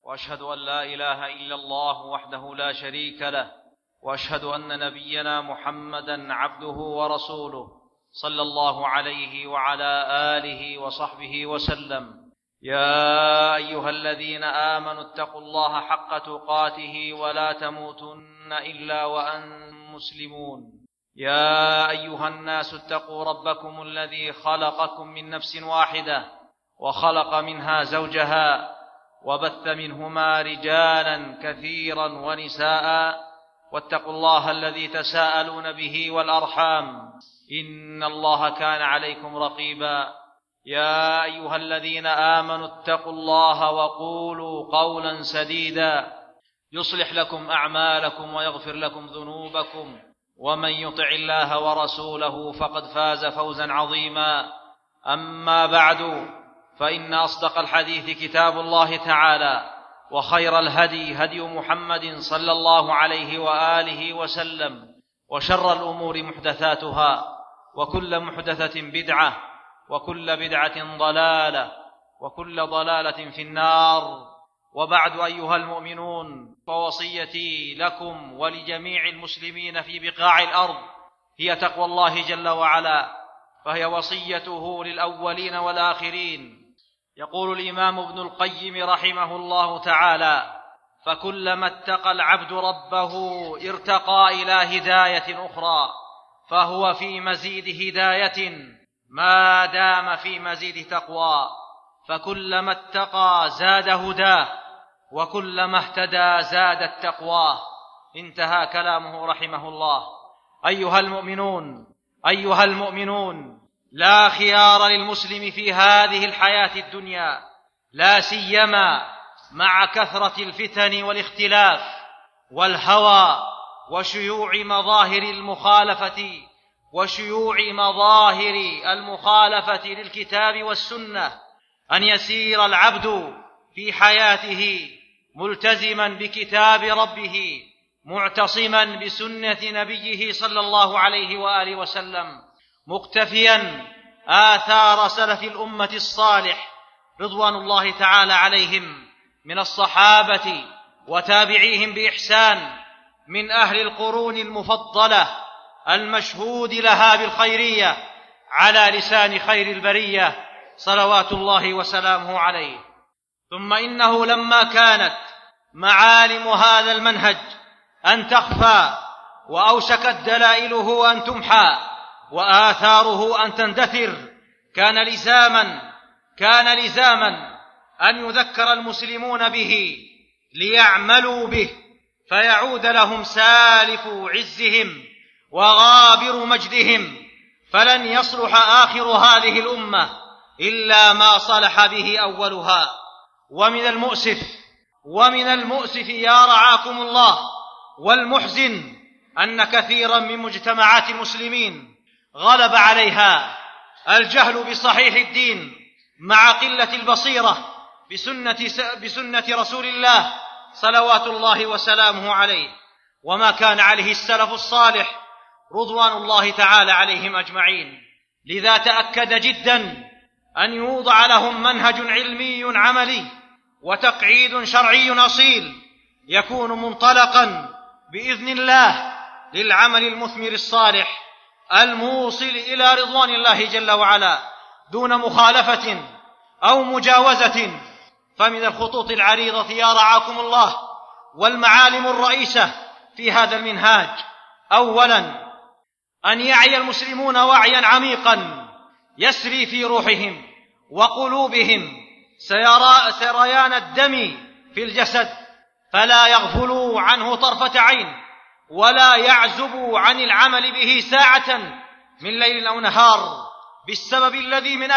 وأشهد أن لا إله إلا الله وحده لا شريك له، وأشهد أن نبينا محمدًا عبده ورسوله صلى الله عليه وعلى آله وصحبه وسلم. يا أيها الذين آمنوا اتقوا الله حق تقاته ولا تموتن إلا وأنتم مسلمون. يا أيها الناس اتقوا ربكم الذي خلقكم من نفس واحدة وخلق منها زوجها وبث منهما رجالا كثيرا ونساء، واتقوا الله الذي تساءلون به والأرحام إن الله كان عليكم رقيبا. يا أيها الذين آمنوا اتقوا الله وقولوا قولا سديدا يصلح لكم أعمالكم ويغفر لكم ذنوبكم، ومن يطع الله ورسوله فقد فاز فوزا عظيما. أما بعد، فإن أصدق الحديث كتاب الله تعالى، وخير الهدي هدي محمد صلى الله عليه وآله وسلم، وشر الأمور محدثاتها، وكل محدثة بدعة، وكل بدعة ضلالة، وكل ضلالة في النار. وبعد أيها المؤمنون، فوصيتي لكم ولجميع المسلمين في بقاع الأرض هي تقوى الله جل وعلا، فهي وصيته للأولين والآخرين. يقول الإمام ابن القيم رحمه الله تعالى: فكلما اتقى العبد ربه ارتقى إلى هداية أخرى، فهو في مزيد هداية ما دام في مزيد تقوى، فكلما اتقى زاد هداه، وكلما اهتدى زادت تقواه. انتهى كلامه رحمه الله. أيها المؤمنون، لا خيار للمسلم في هذه الحياة الدنيا، لا سيما مع كثرة الفتن والاختلاف والهوى وشيوع مظاهر المخالفة للكتاب والسنة، أن يسير العبد في حياته ملتزما بكتاب ربه، معتصما بسنة نبيه صلى الله عليه وآله وسلم، مقتفيا آثار سلف الأمة الصالح رضوان الله تعالى عليهم من الصحابة وتابعيهم بإحسان، من أهل القرون المفضلة المشهود لها بالخيرية على لسان خير البرية صلوات الله وسلامه عليه. ثم إنه لما كانت معالم هذا المنهج أن تخفى، وأوشكت دلائله أن تمحى، وآثاره أن تندثر، كان لزاما أن يذكر المسلمون به ليعملوا به، فيعود لهم سالف عزهم وغابر مجدهم، فلن يصلح آخر هذه الأمة إلا ما صلح به أولها. ومن المؤسف يا رعاكم الله والمحزن أن كثيرا من مجتمعات المسلمين غلب عليها الجهل بصحيح الدين مع قلة البصيرة بسنة رسول الله صلوات الله وسلامه عليه، وما كان عليه السلف الصالح رضوان الله تعالى عليهم أجمعين. لذا تأكد جدا أن يوضع لهم منهج علمي عملي وتقعيد شرعي أصيل، يكون منطلقا بإذن الله للعمل المثمر الصالح الموصل إلى رضوان الله جل وعلا دون مخالفة أو مجاوزة. فمن الخطوط العريضة يا رعاكم الله والمعالم الرئيسة في هذا المنهاج: أولا، أن يعي المسلمون وعيا عميقا يسري في روحهم وقلوبهم سريان الدم في الجسد، فلا يغفلوا عنه طرفة عين، ولا يعزبوا عن العمل به ساعة من ليل أو نهار، بالسبب الذي من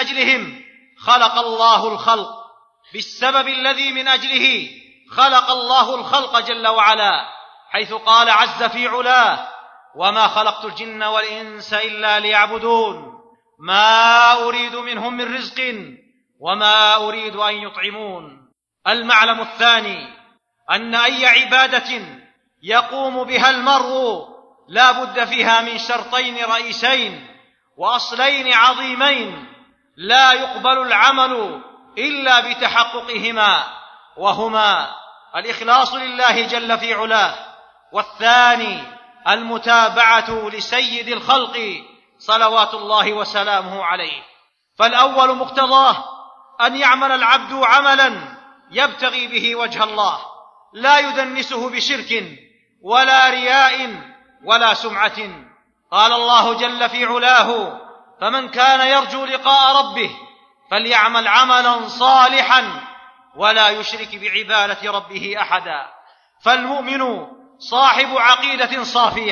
أجله خلق الله الخلق جل وعلا، حيث قال عز في علاه: وما خلقت الجن والإنس إلا ليعبدون ما أريد منهم من رزق وما أريد أن يطعمون. المعلم الثاني: أن أي عبادة يقوم بها المرء لا بد فيها من شرطين رئيسين وأصلين عظيمين لا يقبل العمل إلا بتحققهما، وهما الإخلاص لله جل في علاه، والثاني المتابعة لسيد الخلق صلوات الله وسلامه عليه. فالأول مقتضاه أن يعمل العبد عملا يبتغي به وجه الله، لا يدنسه بشرك ولا رياء ولا سمعة. قال الله جل في علاه: فمن كان يرجو لقاء ربه فليعمل عملا صالحا ولا يشرك بعبادة ربه أحدا. فالمؤمن صاحب عقيدة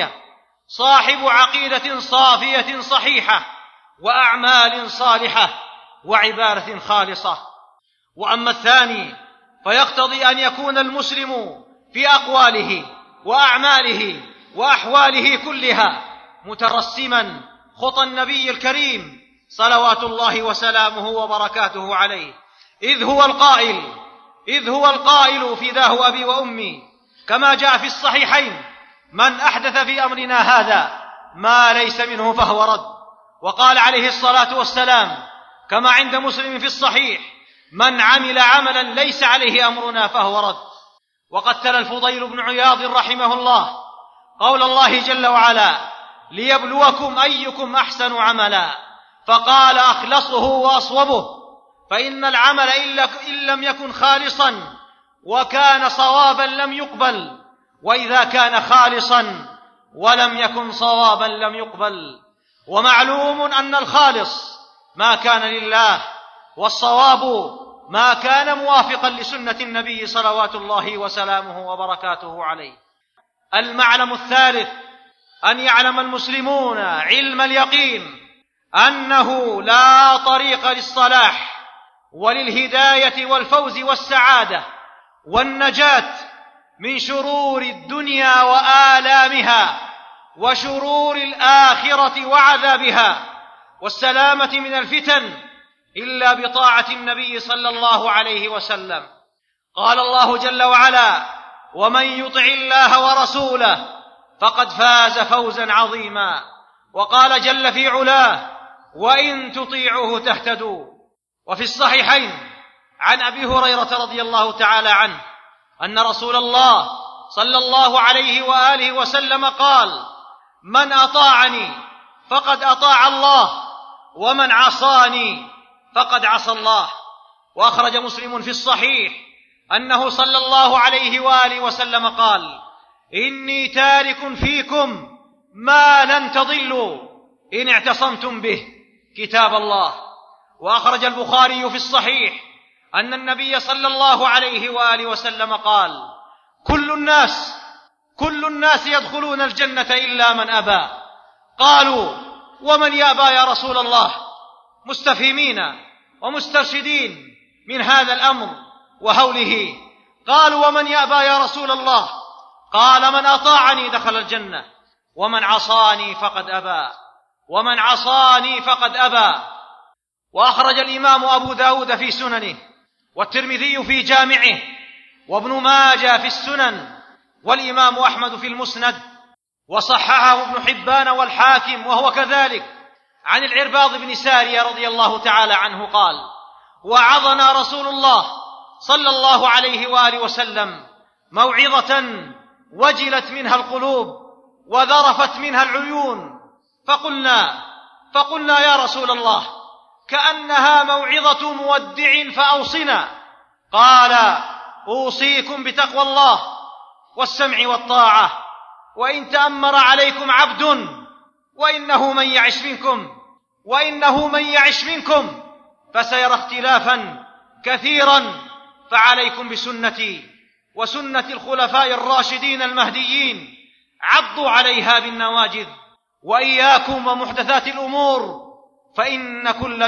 صافية صحيحة، وأعمال صالحة، وعبادة خالصة. وأما الثاني فيقتضي أن يكون المسلم في أقواله وأعماله وأحواله كلها مترسما خطى النبي الكريم صلوات الله وسلامه وبركاته عليه، إذ هو القائل: فداه أبي وأمي، كما جاء في الصحيحين: من أحدث في أمرنا هذا ما ليس منه فهو رد. وقال عليه الصلاة والسلام كما عند مسلم في الصحيح: من عمل عملا ليس عليه أمرنا فهو رد. وقد تلا الفضيل بن عياض رحمه الله قول الله جل وعلا: ليبلوكم أيكم أحسن عملا، فقال: أخلصه وأصوبه، فإن العمل إن لم يكن خالصا وكان صوابا لم يقبل، وإذا كان خالصا ولم يكن صوابا لم يقبل. ومعلوم أن الخالص ما كان لله، والصواب ما كان موافقا لسنة النبي صلوات الله وسلامه وبركاته عليه. المعلم الثالث أن يعلم المسلمون علم اليقين أنه لا طريق للصلاح وللهداية والفوز والسعادة والنجاة من شرور الدنيا وآلامها، وشرور الآخرة وعذابها، والسلامة من الفتن، إلا بطاعة النبي صلى الله عليه وسلم. قال الله جل وعلا: ومن يطع الله ورسوله فقد فاز فوزا عظيما. وقال جل في علاه: وإن تطيعوه تهتدوا. وفي الصحيحين عن أبي هريرة رضي الله تعالى عنه أن رسول الله صلى الله عليه وآله وسلم قال: من أطاعني فقد أطاع الله، ومن عصاني فقد عصى الله. وأخرج مسلم في الصحيح أنه صلى الله عليه وآله وسلم قال: إني تارك فيكم ما لن تضلوا إن اعتصمتم به، كتاب الله. وأخرج البخاري في الصحيح أن النبي صلى الله عليه وآله وسلم قال: كل الناس يدخلون الجنة إلا من أبى. قالوا: ومن يأبى يا رسول الله؟ مستفهمين ومسترشدين من هذا الأمر وهوله. قالوا: ومن يأبى يا رسول الله؟ قال: من أطاعني دخل الجنة، ومن عصاني فقد أبى. وأخرج الإمام أبو داود في سننه، والترمذي في جامعه، وابن ماجه في السنن، والإمام أحمد في المسند، وصححه ابن حبان والحاكم وهو كذلك، عن العرباض بن سارية رضي الله تعالى عنه قال: وعظنا رسول الله صلى الله عليه وآله وسلم موعظة وجلت منها القلوب وذرفت منها العيون، فقلنا يا رسول الله كأنها موعظة مودع فأوصنا. قال: أوصيكم بتقوى الله والسمع والطاعة، وإن تأمر عليكم عبد، وإنه من يعش منكم فسيرى اختلافا كثيرا، فعليكم بسنتي وسنة الخلفاء الراشدين المهديين، عضوا عليها بالنواجذ، وإياكم ومحدثات الأمور، فإن كل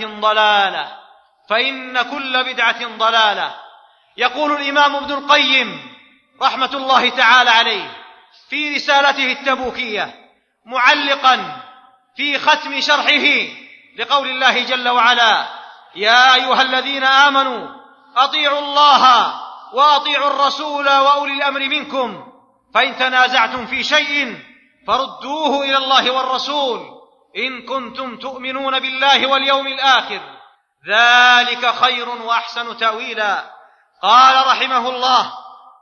بدعة ضلالة. يقول الإمام ابن القيم رحمة الله تعالى عليه في رسالته التبوكية معلقا في ختم شرحه لقول الله جل وعلا: يا أيها الذين آمنوا أطيعوا الله وأطيعوا الرسول وأولي الأمر منكم، فإن تنازعتم في شيء فردوه إلى الله والرسول إن كنتم تؤمنون بالله واليوم الآخر، ذلك خير وأحسن تأويلا. قال رحمه الله: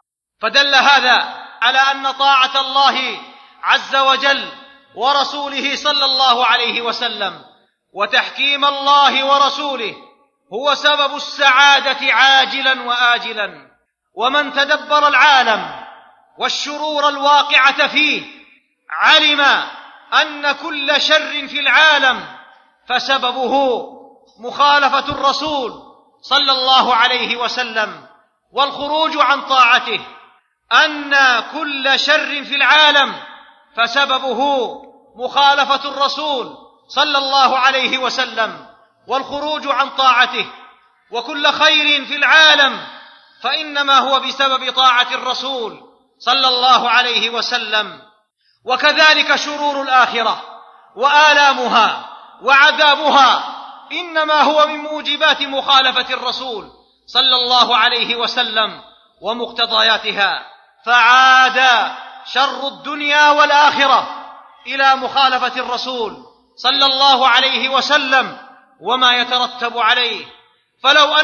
فدل هذا على أن طاعة الله عز وجل ورسوله صلى الله عليه وسلم وتحكيم الله ورسوله هو سبب السعادة عاجلا وآجلا. ومن تدبر العالم والشرور الواقعة فيه علم أن كل شر في العالم فسببه مخالفة الرسول صلى الله عليه وسلم والخروج عن طاعته، أن كل شر في العالم فسببه مخالفة الرسول صلى الله عليه وسلم والخروج عن طاعته، وكل خير في العالم فإنما هو بسبب طاعة الرسول صلى الله عليه وسلم. وكذلك شرور الآخرة وآلامها وعذابها إنما هو من موجبات مخالفة الرسول صلى الله عليه وسلم ومقتضياتها، فعاد شر الدنيا والآخرة إلى مخالفة الرسول صلى الله عليه وسلم وما يترتب عليه. فلو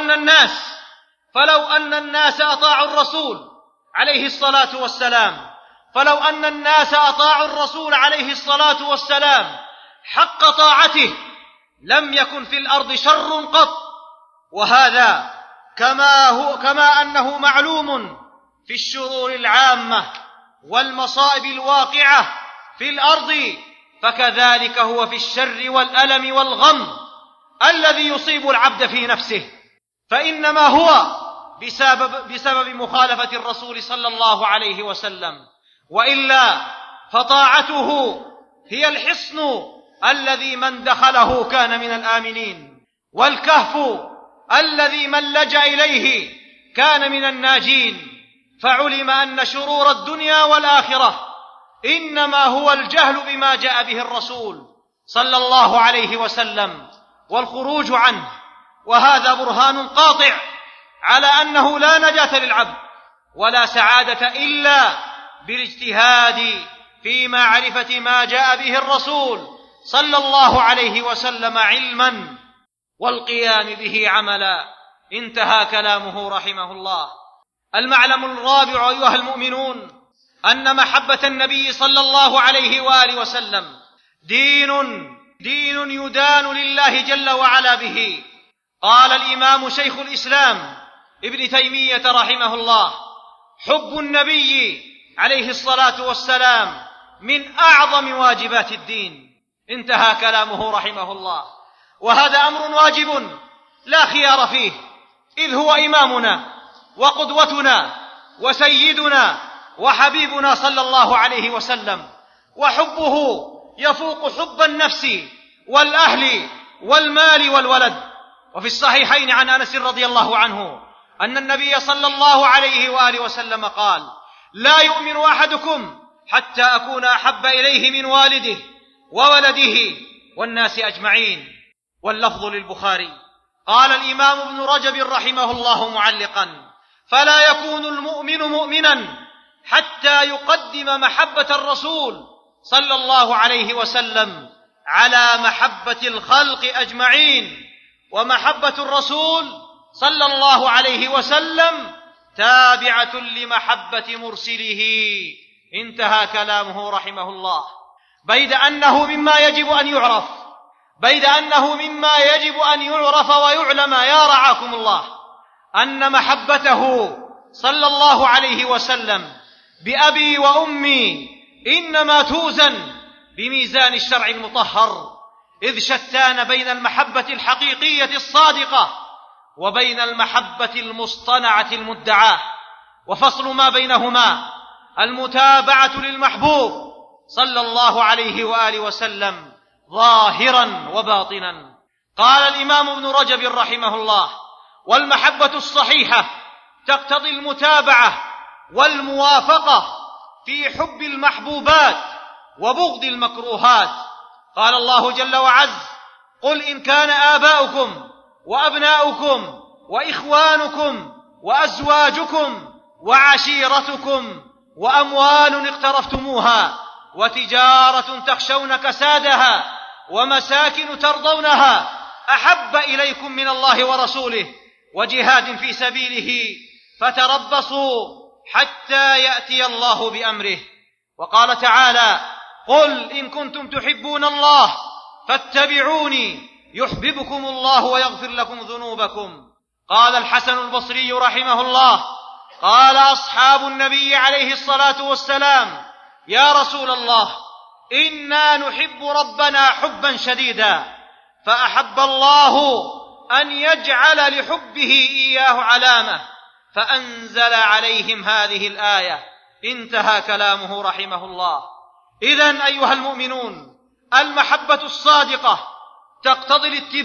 أن الناس أطاعوا الرسول عليه الصلاة والسلام، فلو أن الناس أطاعوا الرسول عليه الصلاة والسلام حق طاعته لم يكن في الأرض شر قط. وهذا كما أنه معلوم في الشرور العامة والمصائب الواقعة في الأرض، فكذلك هو في الشر والألم والغم الذي يصيب العبد في نفسه، فإنما هو بسبب مخالفة الرسول صلى الله عليه وسلم، وإلا فطاعته هي الحصن الذي من دخله كان من الآمنين، والكهف الذي من لجأ إليه كان من الناجين. فعلم أن شرور الدنيا والآخرة إنما هو الجهل بما جاء به الرسول صلى الله عليه وسلم والخروج عنه، وهذا برهان قاطع على أنه لا نجاة للعبد ولا سعادة إلا بالاجتهاد في معرفة ما جاء به الرسول صلى الله عليه وسلم علما والقيام به عملا. انتهى كلامه رحمه الله. المعلم الرابع أيها المؤمنون أن محبة النبي صلى الله عليه وآله وسلم دين يدان لله جل وعلا به. قال الإمام شيخ الإسلام ابن تيمية رحمه الله: حب النبي عليه الصلاة والسلام من أعظم واجبات الدين. انتهى كلامه رحمه الله. وهذا أمر واجب لا خيار فيه، إذ هو إمامنا وقدوتنا وسيدنا وحبيبنا صلى الله عليه وسلم، وحبه يفوق حب النفس والأهل والمال والولد. وفي الصحيحين عن أنس رضي الله عنه أن النبي صلى الله عليه وآله وسلم قال: لا يؤمن أحدكم حتى أكون أحب إليه من والده وولده والناس أجمعين. واللفظ للبخاري. قال الإمام ابن رجب رحمه الله معلقا: فلا يكون المؤمن مؤمنا حتى يقدم محبة الرسول صلى الله عليه وسلم على محبة الخلق أجمعين، ومحبة الرسول صلى الله عليه وسلم تابعة لمحبة مرسله. انتهى كلامه رحمه الله. بيد أنه مما يجب أن يعرف ويعلم يا رعاكم الله أن محبته صلى الله عليه وسلم بأبي وأمي إنما توزن بميزان الشرع المطهر، إذ شتان بين المحبة الحقيقية الصادقة وبين المحبة المصطنعة المدعاة، وفصل ما بينهما المتابعة للمحبوب صلى الله عليه وآله وسلم ظاهرا وباطنا. قال الإمام ابن رجب رحمه الله: والمحبة الصحيحة تقتضي المتابعة والموافقة في حب المحبوبات وبغض المكروهات. قال الله جل وعز: قل إن كان آباؤكم وأبناؤكم وإخوانكم وأزواجكم وعشيرتكم وأموال اقترفتموها وتجارة تخشون كسادها ومساكن ترضونها أحب إليكم من الله ورسوله وجهاد في سبيله فتربصوا حتى يأتي الله بأمره. وقال تعالى: قل إن كنتم تحبون الله فاتبعوني يحببكم الله ويغفر لكم ذنوبكم. قال الحسن البصري رحمه الله: قال أصحاب النبي عليه الصلاة والسلام: يا رسول الله، إنا نحب ربنا حبا شديدا، فأحب الله أن يجعل لحبه إياه علامة، فأنزل عليهم هذه الآية. انتهى كلامه رحمه الله. إذن أيها المؤمنون، المحبة الصادقة تقتضي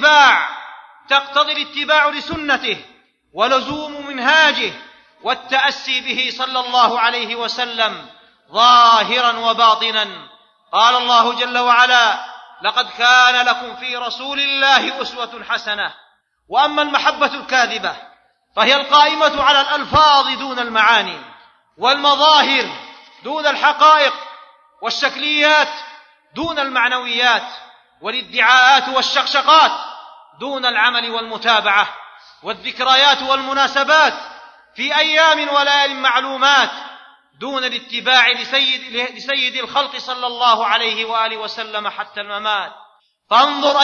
الاتباع لسنته ولزوم منهاجه والتأسي به صلى الله عليه وسلم ظاهرا وباطنا. قال الله جل وعلا: لقد كان لكم في رسول الله أسوة حسنة. وأما المحبة الكاذبة فهي القائمة على الألفاظ دون المعاني، والمظاهر دون الحقائق، والشكليات دون المعنويات، والادعاءات والشقشقات دون العمل والمتابعة، والذكريات والمناسبات في أيام وليال معلومات دون الاتباع لسيد الخلق صلى الله عليه وآله وسلم حتى الممات. فانظر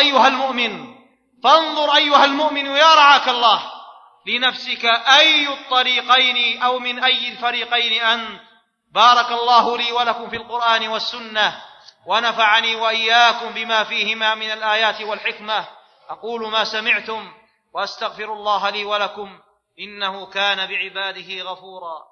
أيها المؤمن يا رعاك الله لنفسك أي الطريقين أو من أي الفريقين أنت. بارك الله لي ولكم في القرآن والسنة، ونفعني وإياكم بما فيهما من الآيات والحكمة. أقول ما سمعتم وأستغفر الله لي ولكم، إنه كان بعباده غفورا.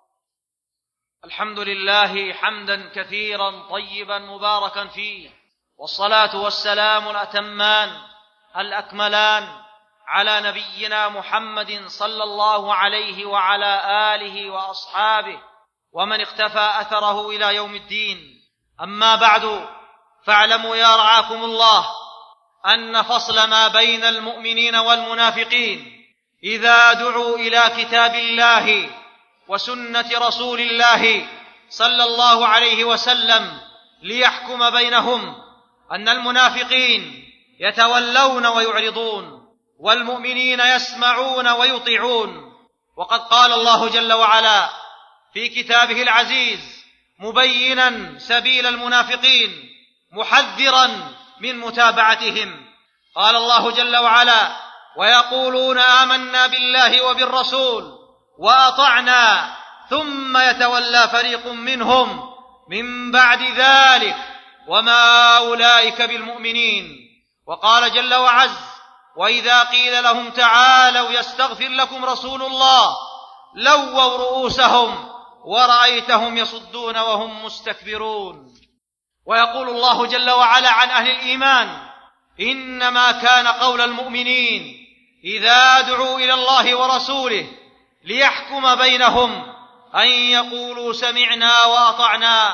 الحمد لله حمدا كثيرا طيبا مباركا فيه، والصلاة والسلام الأتمان الأكملان على نبينا محمد صلى الله عليه وعلى آله وأصحابه ومن اقتفى أثره إلى يوم الدين. أما بعد، فاعلموا يا رعاكم الله أن فصل ما بين المؤمنين والمنافقين إذا دعوا إلى كتاب الله وسنة رسول الله صلى الله عليه وسلم ليحكم بينهم أن المنافقين يتولون ويعرضون، والمؤمنين يسمعون ويطيعون. وقد قال الله جل وعلا في كتابه العزيز مبينا سبيل المنافقين محذرا من متابعتهم. قال الله جل وعلا: ويقولون آمنا بالله وبالرسول وأطعنا ثم يتولى فريق منهم من بعد ذلك وما أولئك بالمؤمنين. وقال جل وعز: وإذا قيل لهم تعالوا يستغفر لكم رسول الله لووا رؤوسهم ورأيتهم يصدون وهم مستكبرون. ويقول الله جل وعلا عن أهل الإيمان: إنما كان قول المؤمنين إذا دعوا إلى الله ورسوله ليحكم بينهم أن يقولوا سمعنا وأطعنا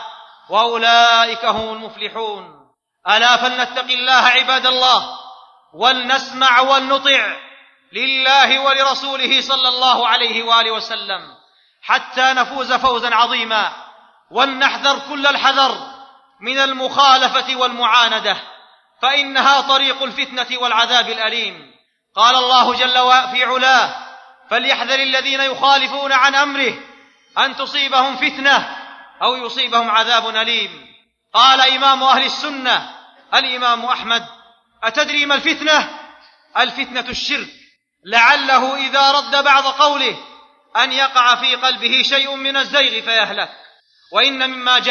وأولئك هم المفلحون. ألا فلنتق الله عباد الله، ولنسمع ولنطع لله ولرسوله صلى الله عليه وآله وسلم حتى نفوز فوزا عظيما. ولنحذر كل الحذر من المخالفة والمعاندة، فإنها طريق الفتنة والعذاب الأليم. قال الله جل في علاه: فليحذر الذين يخالفون عن أمره أن تصيبهم فتنة أو يصيبهم عذاب أليم. قال إمام أهل السنة الإمام أحمد: أتدري ما الفتنة؟ الفتنة الشرك، لعله إذا رد بعض قوله أن يقع في قلبه شيء من الزيغ فيهلك. وإن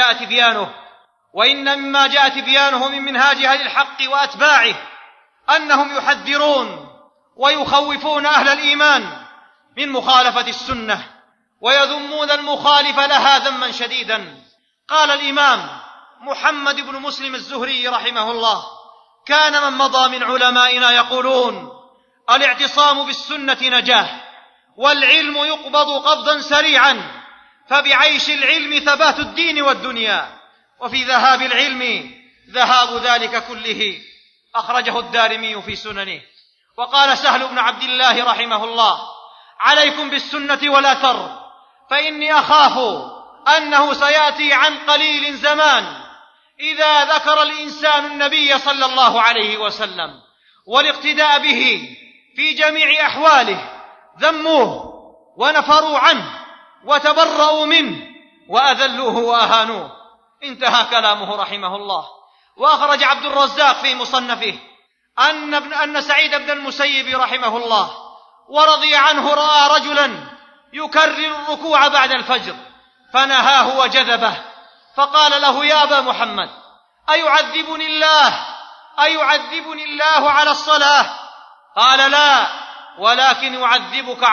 مما جاء تبيانه من منهاج أهل الحق وأتباعه أنهم يحذرون ويخوفون أهل الإيمان من مخالفة السنة، ويذمون المخالف لها ذما شديدا. قال الإمام محمد بن مسلم الزهري رحمه الله: كان من مضى من علمائنا يقولون: الاعتصام بالسنة نجاة، والعلم يقبض قبضا سريعا، فبعيش العلم ثبات الدين والدنيا، وفي ذهاب العلم ذهاب ذلك كله. أخرجه الدارمي في سننه. وقال سهل بن عبد الله رحمه الله: عليكم بالسنة والأثر، فإني أخاف أنه سيأتي عن قليل زمان إذا ذكر الإنسان النبي صلى الله عليه وسلم والاقتداء به في جميع أحواله ذموه ونفروا عنه وتبرأوا منه وأذلوه وأهانوه. انتهى كلامه رحمه الله. وأخرج عبد الرزاق في مصنفه أن سعيد بن المسيب رحمه الله ورضي عنه رأى رجلا يكرر الركوع بعد الفجر فنهاه وجذبه، فقال له: يا أبا محمد، أيعذبني الله على الصلاة؟ قال: لا، ولكن يعذبك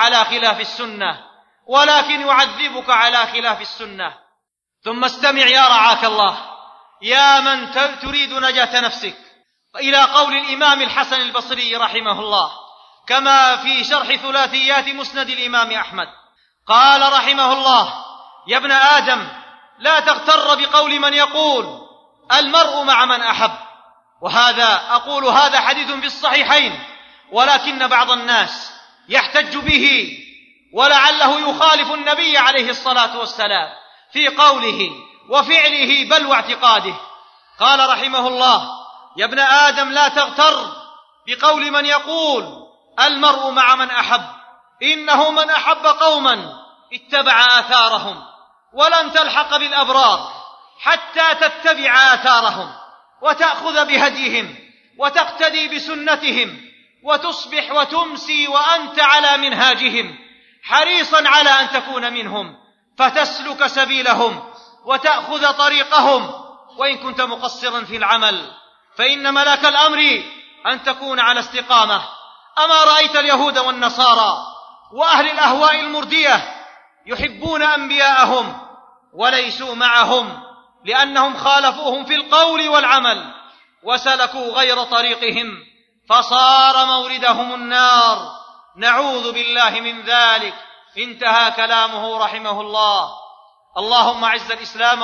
على خلاف السنة. ثم استمع يا رعاك الله، يا من تريد نجاة نفسك، إلى قول الإمام الحسن البصري رحمه الله كما في شرح ثلاثيات مسند الإمام أحمد. قال رحمه الله: يا ابن آدم، لا تغتر بقول من يقول المرء مع من أحب. أقول هذا حديث في الصحيحين، ولكن بعض الناس يحتج به ولعله يخالف النبي عليه الصلاة والسلام في قوله وفعله بل واعتقاده. قال رحمه الله: يا ابن آدم، لا تغتر بقول من يقول المرء مع من أحب، إنه من أحب قوما اتبع آثارهم، ولن تلحق بالأبرار حتى تتبع آثارهم وتأخذ بهديهم وتقتدي بسنتهم، وتصبح وتمسي وأنت على منهاجهم حريصا على أن تكون منهم، فتسلك سبيلهم وتأخذ طريقهم، وإن كنت مقصرا في العمل فإن ملاك الأمر أن تكون على استقامة. أما رأيت اليهود والنصارى وأهل الأهواء المردية يحبون أنبياءهم وليسوا معهم، لأنهم خالفوهم في القول والعمل وسلكوا غير طريقهم، فصار موردهم النار، نعوذ بالله من ذلك. انتهى كلامه رحمه الله. اللهم أعز الإسلام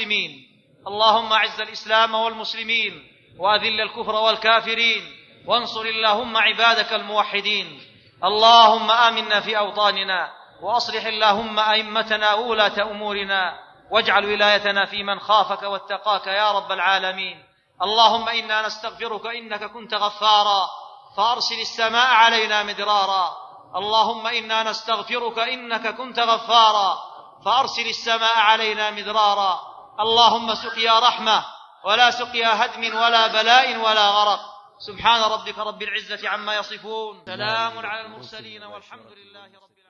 والمسلمين وأذل الكفر والكافرين، وانصر اللهم عبادك الموحدين. اللهم آمنا في أوطاننا، وأصلح اللهم أئمتنا وولاة أمورنا، واجعل ولايتنا في من خافك واتقاك يا رب العالمين. اللهم إنا نستغفرك إنك كنت غفارا فأرسل السماء علينا مدرارا. اللهم إنا نستغفرك إنك كنت غفارا فأرسل السماء علينا مدرارا. اللهم سقيا رحمة ولا سقيا هدم ولا بلاء ولا غرق. سبحان ربك رب العزة عما يصفون، سلام على المرسلين والحمد لله رب العالمين.